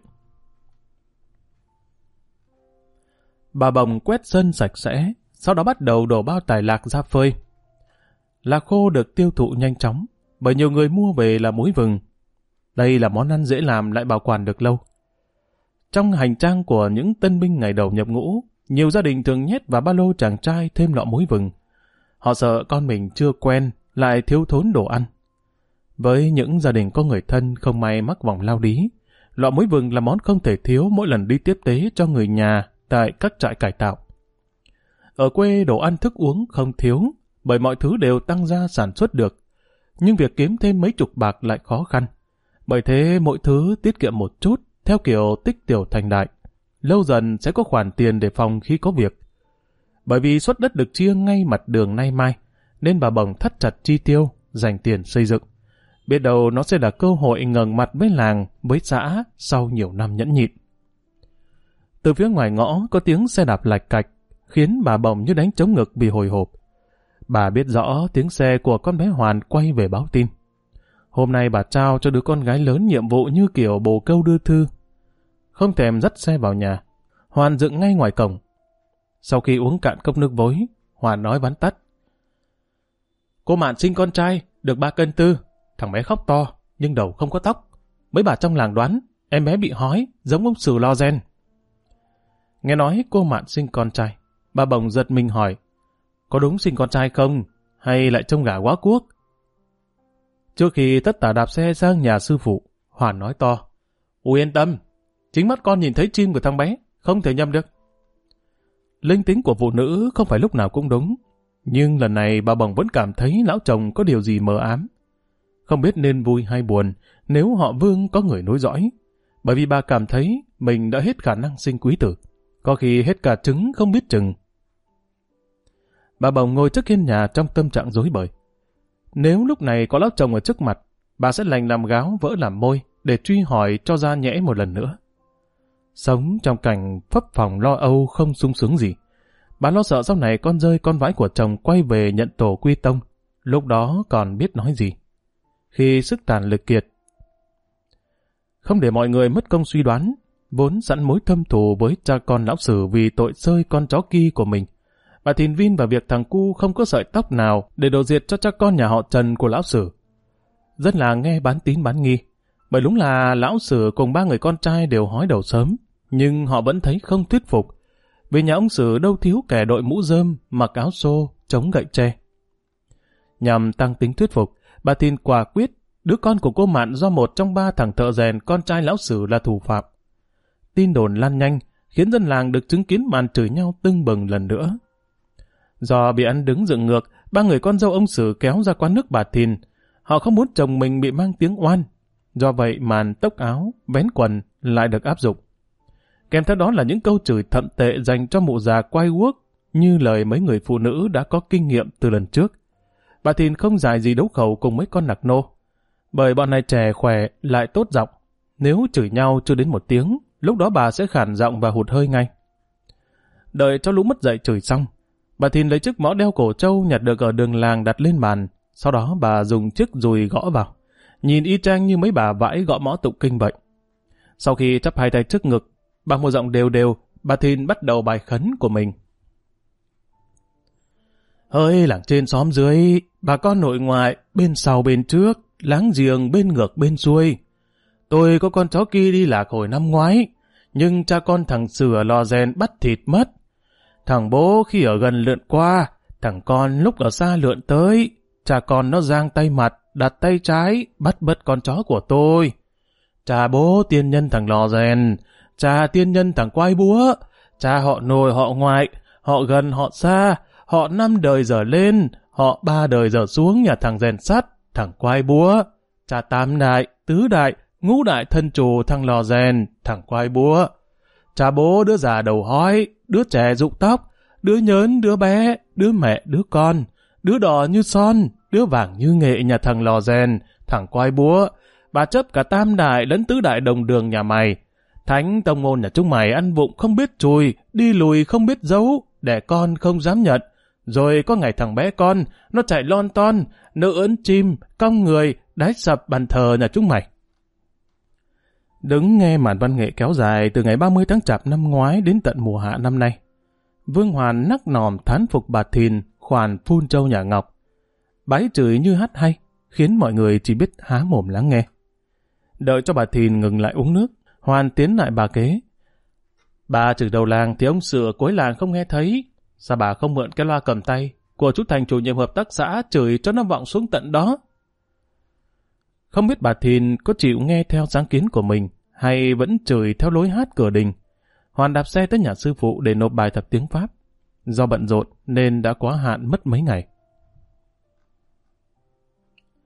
Bà Bồng quét sân sạch sẽ, sau đó bắt đầu đổ bao tải lạc ra phơi. Lạc khô được tiêu thụ nhanh chóng, bởi nhiều người mua về là muối vừng. Đây là món ăn dễ làm lại bảo quản được lâu. Trong hành trang của những tân binh ngày đầu nhập ngũ, nhiều gia đình thường nhét vào ba lô chàng trai thêm lọ muối vừng. Họ sợ con mình chưa quen, lại thiếu thốn đồ ăn. Với những gia đình có người thân không may mắc vòng lao lý, lọ muối vừng là món không thể thiếu mỗi lần đi tiếp tế cho người nhà tại các trại cải tạo. Ở quê đồ ăn thức uống không thiếu, bởi mọi thứ đều tăng gia sản xuất được. nhưng việc kiếm thêm mấy chục bạc lại khó khăn. Bởi thế mỗi thứ tiết kiệm một chút, theo kiểu tích tiểu thành đại. Lâu dần sẽ có khoản tiền để phòng khi có việc. Bởi vì suất đất được chia ngay mặt đường nay mai, nên bà Bồng thắt chặt chi tiêu, dành tiền xây dựng. Biết đâu nó sẽ là cơ hội ngẩng mặt với làng, với xã sau nhiều năm nhẫn nhịn. Từ phía ngoài ngõ có tiếng xe đạp lạch cạch, khiến bà Bồng như đánh trống ngực vì hồi hộp. Bà biết rõ tiếng xe của con bé Hoàn quay về báo tin. Hôm nay bà trao cho đứa con gái lớn nhiệm vụ như kiểu bồ câu đưa thư. Không thèm dắt xe vào nhà, Hoàn dựng ngay ngoài cổng. Sau khi uống cạn cốc nước vối, Hoàn nói vắn tắt. Cô Mạn sinh con trai, được 3 cân tư. Thằng bé khóc to, nhưng đầu không có tóc. Mấy bà trong làng đoán, em bé bị hói, giống ông Sừ Lo Gen. Nghe nói cô Mạn sinh con trai, bà Bồng giật mình hỏi, có đúng sinh con trai không, hay lại trông gà quá cuốc? Trước khi tất tả đạp xe sang nhà sư phụ, Hoàn nói to, ui yên tâm, chính mắt con nhìn thấy chim của thằng bé, không thể nhầm được. Linh tính của phụ nữ không phải lúc nào cũng đúng, nhưng lần này bà Bồng vẫn cảm thấy lão chồng có điều gì mờ ám. Không biết nên vui hay buồn nếu họ Vương có người nối dõi, bởi vì bà cảm thấy mình đã hết khả năng sinh quý tử, có khi hết cả trứng không biết chừng. Bà Bồng ngồi trước hiên nhà trong tâm trạng rối bời. Nếu lúc này có lão chồng ở trước mặt, bà sẽ lành làm gáo vỡ làm môi để truy hỏi cho ra nhẽ một lần nữa. Sống trong cảnh phấp phồng lo âu không sung sướng gì. Bà lo sợ sau này con rơi con vãi của chồng quay về nhận tổ quy tông, lúc đó còn biết nói gì. Khi sức tàn lực kiệt. Không để mọi người mất công suy đoán, vốn sẵn mối thâm thù với cha con lão Sử vì tội xơi con chó Ki của mình, bà Thìn vin vào việc thằng Cu không có sợi tóc nào để đổ diệt cho cha con nhà họ Trần của lão Sử. Dân làng nghe bán tín bán nghi, bởi đúng là lão Sử cùng 3 người con trai đều hói đầu sớm, nhưng họ vẫn thấy không thuyết phục, vì nhà ông Sử đâu thiếu kẻ đội mũ rơm, mặc áo xô, chống gậy tre. Nhằm tăng tính thuyết phục, bà Thìn quả quyết đứa con của cô Mạn do một trong 3 thằng thợ rèn con trai lão Sử là thủ phạm. Tin đồn lan nhanh, khiến dân làng được chứng kiến màn chửi nhau tưng bừng lần nữa. Do bị ăn đứng dựng ngược, 3 người con dâu ông Sử kéo ra quán nước bà Thìn. Họ không muốn chồng mình bị mang tiếng oan. Do vậy màn tốc áo, vén quần lại được áp dụng. Kèm theo đó là những câu chửi thậm tệ dành cho mụ già quay guốc, như lời mấy người phụ nữ đã có kinh nghiệm từ lần trước. Bà Thìn không dài gì đấu khẩu cùng mấy con nạc nô, bởi bọn này trẻ khỏe lại tốt giọng. Nếu chửi nhau chưa đến 1 tiếng, lúc đó bà sẽ khản giọng và hụt hơi ngay. Đợi cho lũ mất dậy chửi xong, bà Thìn lấy chiếc mõ đeo cổ trâu nhặt được ở đường làng đặt lên bàn, sau đó bà dùng chiếc dùi gõ vào, nhìn y chang như mấy bà vãi gõ mõ tụng kinh vậy. Sau khi chắp 2 tay trước ngực, bằng một giọng đều đều, bà Thìn bắt đầu bài khấn của mình. Hỡi làng trên xóm dưới, bà con nội ngoại, bên sau bên trước, láng giềng bên ngược bên xuôi. Tôi có con chó Ki đi lạc hồi năm ngoái, nhưng cha con thằng Sửa Lò Rèn bắt thịt mất. Thằng bố khi ở gần lượn qua, thằng con lúc ở xa lượn tới. Cha con nó giang tay mặt, đặt tay trái, bắt bớt con chó của tôi. Cha bố tiên nhân thằng Lò Rèn, cha tiên nhân thằng Quai Búa, cha họ nội họ ngoại, họ gần họ xa, họ 5 đời dở lên, họ 3 đời dở xuống nhà thằng Rèn Sắt, thằng Quai Búa, cha Tam đại, Tứ đại, Ngũ đại thân chủ thằng Lò Rèn, thằng Quai Búa. Cha bố đứa già đầu hói, đứa trẻ rụng tóc, đứa nhớn đứa bé, đứa mẹ đứa con, đứa đỏ như son, đứa vàng như nghệ nhà thằng Lò Rèn, thằng Quai Búa. Bà chấp cả Tam đại lẫn Tứ đại đồng đường nhà mày. Thánh tông môn nhà chúng mày ăn vụng không biết chùi, đi lùi không biết giấu, đẻ con không dám nhận. Rồi có ngày thằng bé con, nó chạy lon ton, nỡ ớn chim, cong người, đái sập bàn thờ nhà chúng mày. Đứng nghe màn văn nghệ kéo dài từ ngày 30 tháng Chạp năm ngoái đến tận mùa hạ năm nay. Vương Hoàn nắc nòm thán phục bà Thìn, khoản phun trâu nhà Ngọc. Bái chửi như hát hay, khiến mọi người chỉ biết há mồm lắng nghe. Đợi cho bà Thìn ngừng lại uống nước, Hoàn tiến lại bà kế. Bà chửi đầu làng thì ông Sửa cuối làng không nghe thấy. Sao bà không mượn cái loa cầm tay của chú Thành chủ nhiệm hợp tác xã chửi cho nó vọng xuống tận đó? Không biết bà Thìn có chịu nghe theo sáng kiến của mình hay vẫn chửi theo lối hát cửa đình. Hoàn đạp xe tới nhà sư phụ để nộp bài tập tiếng Pháp. Do bận rộn nên đã quá hạn mất mấy ngày.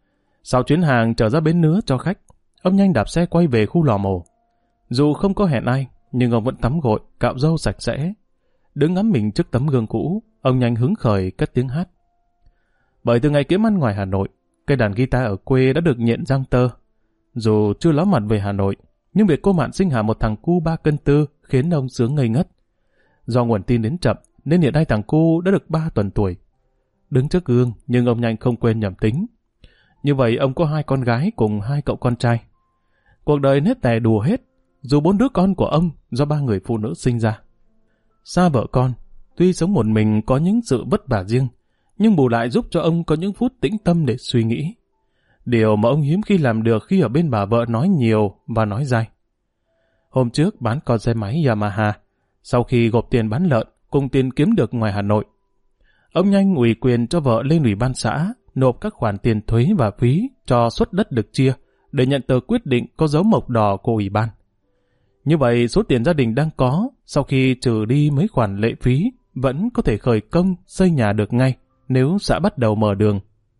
Sau chuyến hàng trở ra bến Nứa cho khách, ông nhanh đạp xe quay về khu lò mổ. Dù không có hẹn ai, nhưng ông vẫn tắm gội, cạo râu sạch sẽ. Đứng ngắm mình trước tấm gương cũ, ông nhanh hứng khởi cất tiếng hát. Bởi từ ngày kiếm ăn ngoài Hà Nội, cây đàn guitar ở quê đã được nhện răng tơ. Dù chưa ló mặt về Hà Nội, nhưng việc cô Mạn sinh hạ một thằng cu 3 cân tư khiến ông sướng ngây ngất. Do nguồn tin đến chậm, nên hiện nay thằng cu đã được 3 tuần tuổi. Đứng trước gương, nhưng ông nhanh không quên nhẩm tính. Như vậy ông có 2 con gái cùng 2 cậu con trai. Cuộc đời nết nẻ đùa hết, dù 4 đứa con của ông do 3 người phụ nữ sinh ra. Xa vợ con, tuy sống một mình có những sự vất vả riêng, nhưng bù lại giúp cho ông có những phút tĩnh tâm để suy nghĩ. Điều mà ông hiếm khi làm được khi ở bên bà vợ nói nhiều và nói dai. Hôm trước bán con xe máy Yamaha, sau khi gộp tiền bán lợn cùng tiền kiếm được ngoài Hà Nội, ông nhanh ủy quyền cho vợ lên ủy ban xã nộp các khoản tiền thuế và phí cho suất đất được chia để nhận tờ quyết định có dấu mộc đỏ của ủy ban. Như vậy, số tiền gia đình đang có sau khi trừ đi mấy khoản lệ phí vẫn có thể khởi công xây nhà được ngay nếu xã bắt đầu mở đường.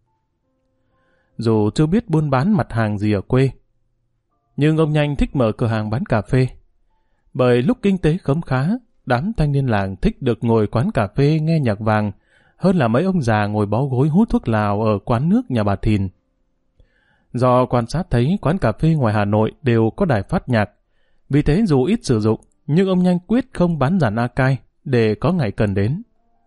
Dù chưa biết buôn bán mặt hàng gì ở quê, nhưng ông nhanh thích mở cửa hàng bán cà phê. Bởi lúc kinh tế khấm khá, đám thanh niên làng thích được ngồi quán cà phê nghe nhạc vàng hơn là mấy ông già ngồi bó gối hút thuốc lào ở quán nước nhà bà Thìn. Do quan sát thấy quán cà phê ngoài Hà Nội đều có đài phát nhạc, vì thế dù ít sử dụng, nhưng ông nhanh quyết không bán dàn Akai để có ngày cần đến.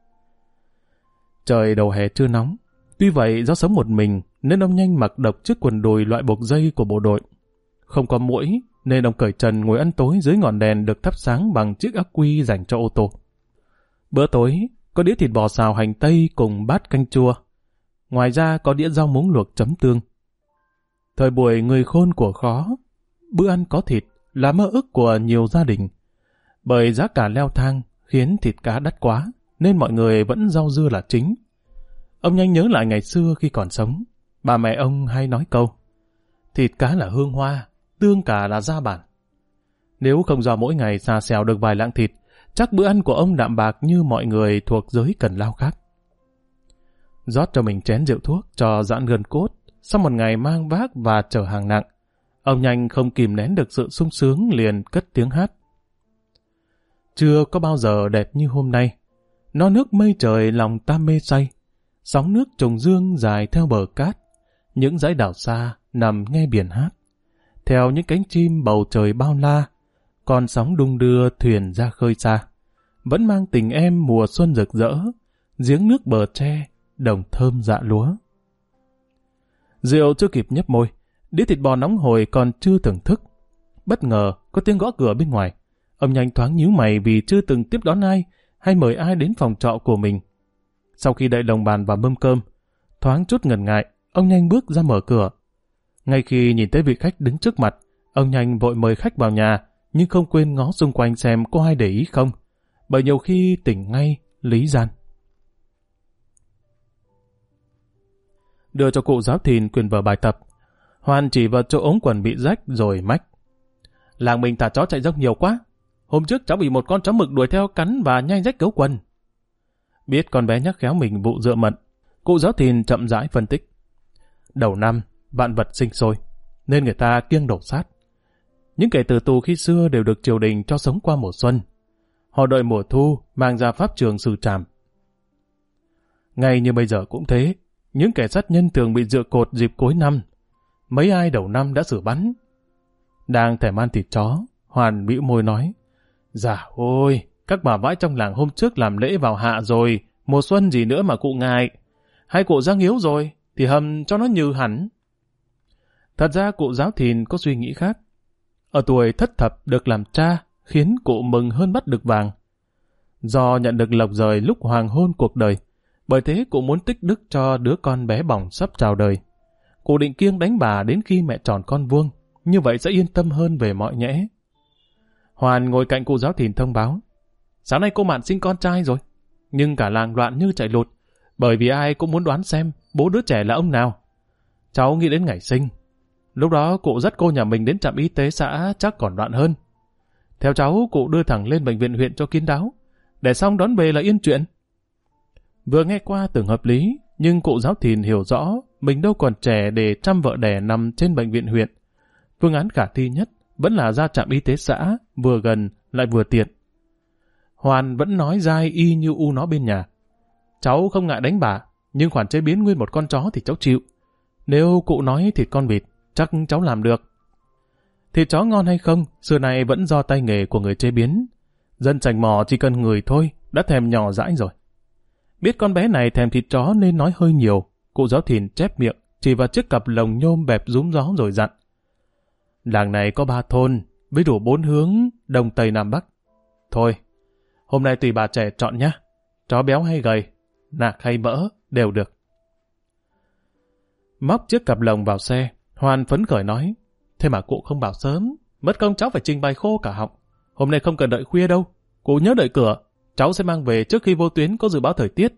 Trời đầu hè chưa nóng, tuy vậy do sống một mình nên ông nhanh mặc độc chiếc quần đùi loại buộc dây của bộ đội. Không có muỗi nên ông cởi trần ngồi ăn tối dưới ngọn đèn được thắp sáng bằng chiếc ắc quy dành cho ô tô. Bữa tối có đĩa thịt bò xào hành tây cùng bát canh chua. Ngoài ra có đĩa rau muống luộc chấm tương. Thời buổi người khôn của khó, bữa ăn có thịt là mơ ước của nhiều gia đình. Bởi giá cả leo thang khiến thịt cá đắt quá, nên mọi người vẫn rau dưa là chính. Ông nhanh nhớ lại ngày xưa khi còn sống, bà mẹ ông hay nói câu: thịt cá là hương hoa, tương cả là gia bản. Nếu không do mỗi ngày xà xèo được vài lạng thịt, chắc bữa ăn của ông đạm bạc như mọi người thuộc giới cần lao khác. Rót cho mình chén rượu thuốc cho giãn gân cốt, sau một ngày mang vác và chở hàng nặng, ông nhanh không kìm nén được sự sung sướng liền cất tiếng hát. Chưa có bao giờ đẹp như hôm nay, non nước mây trời lòng ta mê say, sóng nước trùng dương dài theo bờ cát, những dãy đảo xa nằm nghe biển hát, theo những cánh chim bầu trời bao la, con sóng đung đưa thuyền ra khơi xa, vẫn mang tình em mùa xuân rực rỡ, giếng nước bờ tre, đồng thơm dạ lúa. Rượu chưa kịp nhấp môi, đĩa thịt bò nóng hổi còn chưa thưởng thức. Bất ngờ có tiếng gõ cửa bên ngoài. Ông nhanh thoáng nhíu mày vì chưa từng tiếp đón ai hay mời ai đến phòng trọ của mình. Sau khi đậy đồng bàn và mâm cơm, thoáng chút ngần ngại, ông nhanh bước ra mở cửa. Ngay khi nhìn thấy vị khách đứng trước mặt, ông nhanh vội mời khách vào nhà, nhưng không quên ngó xung quanh xem có ai để ý không, bởi nhiều khi tỉnh ngay lý gian. Đưa cho cụ giáo Thìn quyền vở bài tập, Hoàn chỉ vào chỗ ống quần bị rách rồi mách: làng mình thả chó chạy rông nhiều quá. Hôm trước cháu bị một con chó mực đuổi theo cắn và nhanh rách gấu quần. Biết con bé nhắc khéo mình vụ dựa mận, cụ giáo Thìn chậm rãi phân tích. Đầu năm, vạn vật sinh sôi, nên người ta kiêng đổ sát. Những kẻ tử tù khi xưa đều được triều đình cho sống qua mùa xuân. Họ đợi mùa thu mang ra pháp trường xử trảm. Ngay như bây giờ cũng thế, những kẻ sát nhân thường bị dựa cột dịp cuối năm. Mấy ai đầu năm đã xử bắn. Đang thèm ăn thịt chó, Hoàn bĩu môi nói: dạ ôi, các bà vãi trong làng hôm trước làm lễ vào hạ rồi, mùa xuân gì nữa mà cụ ngại. Hay cụ Giang Hiếu rồi, thì hầm cho nó như hẳn. Thật ra cụ giáo Thìn có suy nghĩ khác. Ở tuổi thất thập được làm cha khiến cụ mừng hơn bắt được vàng. Do nhận được lộc rời lúc hoàng hôn cuộc đời, bởi thế cụ muốn tích đức cho đứa con bé bỏng sắp chào đời. Cụ định kiêng đánh bà đến khi mẹ tròn con vuông, như vậy sẽ yên tâm hơn về mọi nhẽ. Hoàn ngồi cạnh cụ giáo Thìn thông báo: sáng nay cô Mạn sinh con trai rồi, nhưng cả làng loạn như chạy lụt, bởi vì ai cũng muốn đoán xem bố đứa trẻ là ông nào. Cháu nghĩ đến ngày sinh, lúc đó cụ dắt cô nhà mình đến trạm y tế xã chắc còn loạn hơn. Theo cháu, cụ đưa thẳng lên bệnh viện huyện cho kín đáo, để xong đón về là yên chuyện. Vừa nghe qua tưởng hợp lý, nhưng cụ giáo Thìn hiểu rõ mình đâu còn trẻ để chăm vợ đẻ nằm trên bệnh viện huyện. Phương án khả thi nhất vẫn là ra trạm y tế xã, vừa gần lại vừa tiện. Hoàn vẫn nói dai y như u nó bên nhà. Cháu không ngại đánh bà, nhưng khoản chế biến nguyên một con chó thì cháu chịu. Nếu cụ nói thịt con vịt, chắc cháu làm được. Thịt chó ngon hay không, xưa nay vẫn do tay nghề của người chế biến. Dân Sành Mò chỉ cần người thôi, đã thèm nhỏ dãi rồi. Biết con bé này thèm thịt chó nên nói hơi nhiều, cụ Giáo Thìn chép miệng, chỉ vào chiếc cặp lồng nhôm bẹp rúm gió rồi dặn. Làng này có 3 thôn, với đủ 4 hướng, Đông Tây Nam Bắc. Thôi, hôm nay tùy bà trẻ chọn nhá. Chó béo hay gầy, nạc hay mỡ, đều được. Móc chiếc cặp lồng vào xe, Hoàn phấn khởi nói. Thế mà cụ không bảo sớm, mất công cháu phải trình bày khô cả họng. Hôm nay không cần đợi khuya đâu, cụ nhớ đợi cửa, cháu sẽ mang về trước khi vô tuyến có dự báo thời tiết.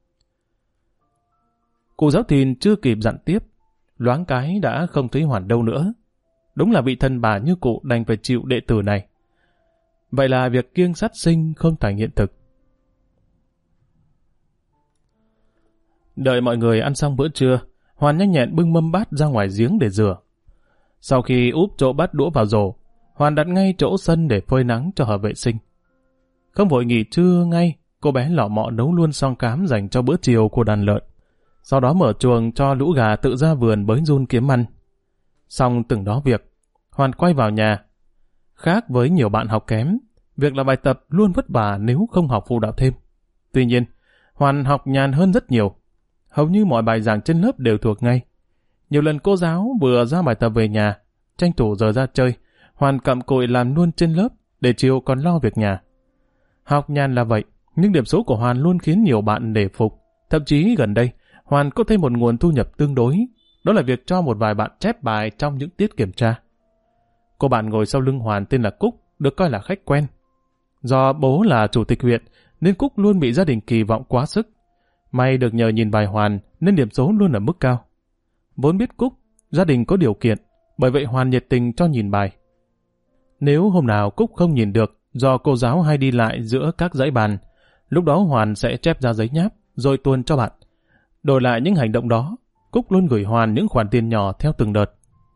Cụ Giáo Thìn chưa kịp dặn tiếp, loáng cái đã không thấy Hoàn đâu nữa. Đúng là vị thân bà như cụ đành phải chịu đệ tử này. Vậy là việc kiêng sát sinh không thành hiện thực. Đợi mọi người ăn xong bữa trưa, Hoàn nhanh nhẹn bưng mâm bát ra ngoài giếng để rửa. Sau khi úp chỗ bát đũa vào rổ, Hoàn đặt ngay chỗ sân để phơi nắng cho hợp vệ sinh. Không vội nghỉ trưa ngay, cô bé lọ mọ nấu luôn xong cám dành cho bữa chiều của đàn lợn. Sau đó mở chuồng cho lũ gà tự ra vườn bới giun kiếm ăn. Xong từng đó việc, Hoàn quay vào nhà. Khác với nhiều bạn học kém, việc làm bài tập luôn vất vả nếu không học phụ đạo thêm. Tuy nhiên, Hoàn học nhàn hơn rất nhiều. Hầu như mọi bài giảng trên lớp đều thuộc ngay. Nhiều lần cô giáo vừa ra bài tập về nhà, tranh thủ giờ ra chơi, Hoàn cặm cụi làm luôn trên lớp, để chiều còn lo việc nhà. Học nhàn là vậy, nhưng điểm số của Hoàn luôn khiến nhiều bạn nể phục. Thậm chí gần đây, Hoàn có thêm một nguồn thu nhập tương đối, đó là việc cho một vài bạn chép bài trong những tiết kiểm tra. Cô bạn ngồi sau lưng Hoàn tên là Cúc, được coi là khách quen. Do bố là chủ tịch huyện, nên Cúc luôn bị gia đình kỳ vọng quá sức. May được nhờ nhìn bài Hoàn, nên điểm số luôn ở mức cao. Vốn biết Cúc, gia đình có điều kiện, bởi vậy Hoàn nhiệt tình cho nhìn bài. Nếu hôm nào Cúc không nhìn được, do cô giáo hay đi lại giữa các dãy bàn, lúc đó Hoàn sẽ chép ra giấy nháp, rồi tuôn cho bạn. Đổi lại những hành động đó, Cúc luôn gửi Hoàn những khoản tiền nhỏ theo từng đợt.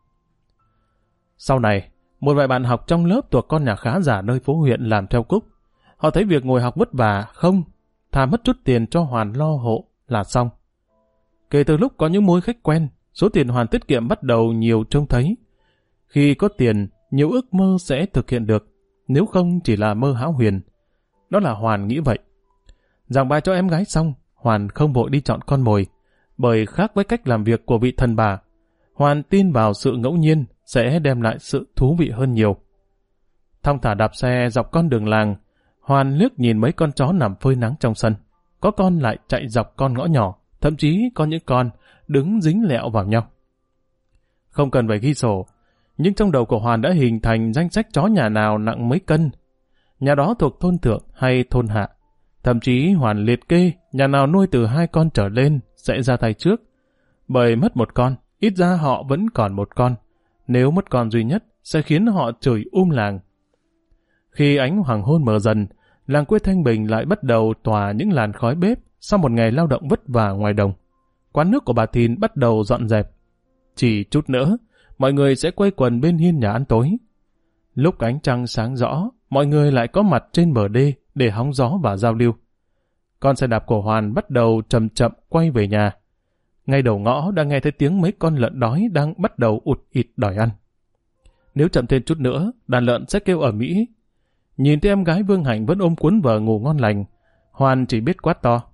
Sau này, một vài bạn học trong lớp thuộc con nhà khá giả nơi phố huyện làm theo Cúc. Họ thấy việc ngồi học vất vả không, thà mất chút tiền cho Hoàn lo hộ là xong. Kể từ lúc có những mối khách quen, số tiền Hoàn tiết kiệm bắt đầu nhiều trông thấy. Khi có tiền, nhiều ước mơ sẽ thực hiện được, nếu không chỉ là mơ hão huyền. Đó là Hoàn nghĩ vậy. Giảng bài cho em gái xong, Hoàn không vội đi chọn con mồi, bởi khác với cách làm việc của vị thần bà, Hoàn tin vào sự ngẫu nhiên sẽ đem lại sự thú vị hơn nhiều. Thong thả đạp xe dọc con đường làng, Hoàn liếc nhìn mấy con chó nằm phơi nắng trong sân. Có con lại chạy dọc con ngõ nhỏ, thậm chí có những con đứng dính lẹo vào nhau. Không cần phải ghi sổ, nhưng trong đầu của Hoàn đã hình thành danh sách chó nhà nào nặng mấy cân. Nhà đó thuộc thôn thượng hay thôn hạ. Thậm chí Hoàn liệt kê nhà nào nuôi từ 2 con trở lên sẽ ra tay trước. Bởi mất một con, ít ra họ vẫn còn một con. Nếu mất con duy nhất, sẽ khiến họ chửi làng. Khi ánh hoàng hôn mờ dần, làng quê Thanh Bình lại bắt đầu tỏa những làn khói bếp sau một ngày lao động vất vả ngoài đồng. Quán nước của bà Thìn bắt đầu dọn dẹp. Chỉ chút nữa, mọi người sẽ quây quần bên hiên nhà ăn tối. Lúc ánh trăng sáng rõ, mọi người lại có mặt trên bờ đê để hóng gió và giao lưu. Con xe đạp của Hoàn bắt đầu chậm chậm quay về nhà. Ngay đầu ngõ đang nghe thấy tiếng mấy con lợn đói đang bắt đầu ụt ịt đòi ăn. Nếu chậm thêm chút nữa, đàn lợn sẽ kêu ầm ĩ. Nhìn thấy em gái Vương Hạnh vẫn ôm cuốn vở ngủ ngon lành, Hoàn chỉ biết quát to.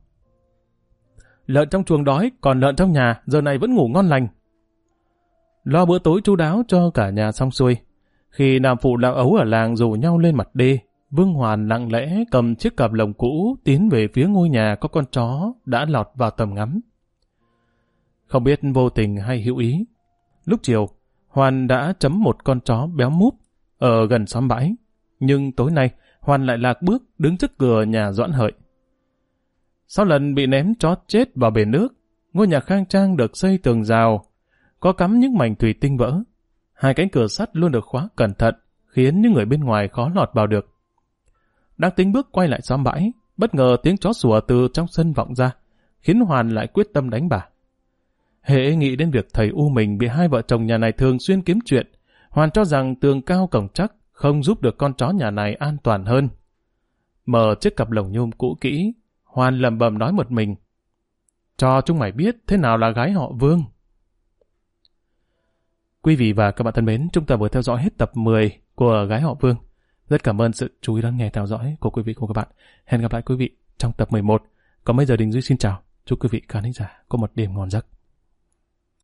Lợn trong chuồng đói, còn lợn trong nhà giờ này vẫn ngủ ngon lành. Lo bữa tối chu đáo cho cả nhà xong xuôi. Khi nam phụ lão ấu ở làng rủ nhau lên mặt đê, Vương Hoàn lặng lẽ cầm chiếc cặp lồng cũ tiến về phía ngôi nhà có con chó đã lọt vào tầm ngắm. Không biết vô tình hay hữu ý, lúc chiều, Hoàn đã chấm một con chó béo múp ở gần xóm bãi. Nhưng tối nay, Hoàn lại lạc bước đứng trước cửa nhà Doãn Hợi. Sau lần bị ném chó chết vào bể nước, ngôi nhà khang trang được xây tường rào, có cắm những mảnh thủy tinh vỡ. 2 cánh cửa sắt luôn được khóa cẩn thận, khiến những người bên ngoài khó lọt vào được. Đang tính bước quay lại xóm bãi, bất ngờ tiếng chó sủa từ trong sân vọng ra, khiến Hoàn lại quyết tâm đánh bà. Hễ nghĩ đến việc thầy U mình bị hai vợ chồng nhà này thường xuyên kiếm chuyện, Hoàn cho rằng tường cao cổng chắc không giúp được con chó nhà này an toàn hơn. Mở chiếc cặp lồng nhôm cũ kỹ, Hoàn lẩm bẩm nói một mình. Cho chúng mày biết thế nào là gái họ Vương. Quý vị và các bạn thân mến, chúng ta vừa theo dõi hết tập 10 của Gái họ Vương. Rất cảm ơn sự chú ý lắng nghe theo dõi của quý vị và các bạn. Hẹn gặp lại quý vị trong tập 11. Còn bây giờ Đình Duy xin chào. Chúc quý vị khán thính giả có một đêm ngon giấc.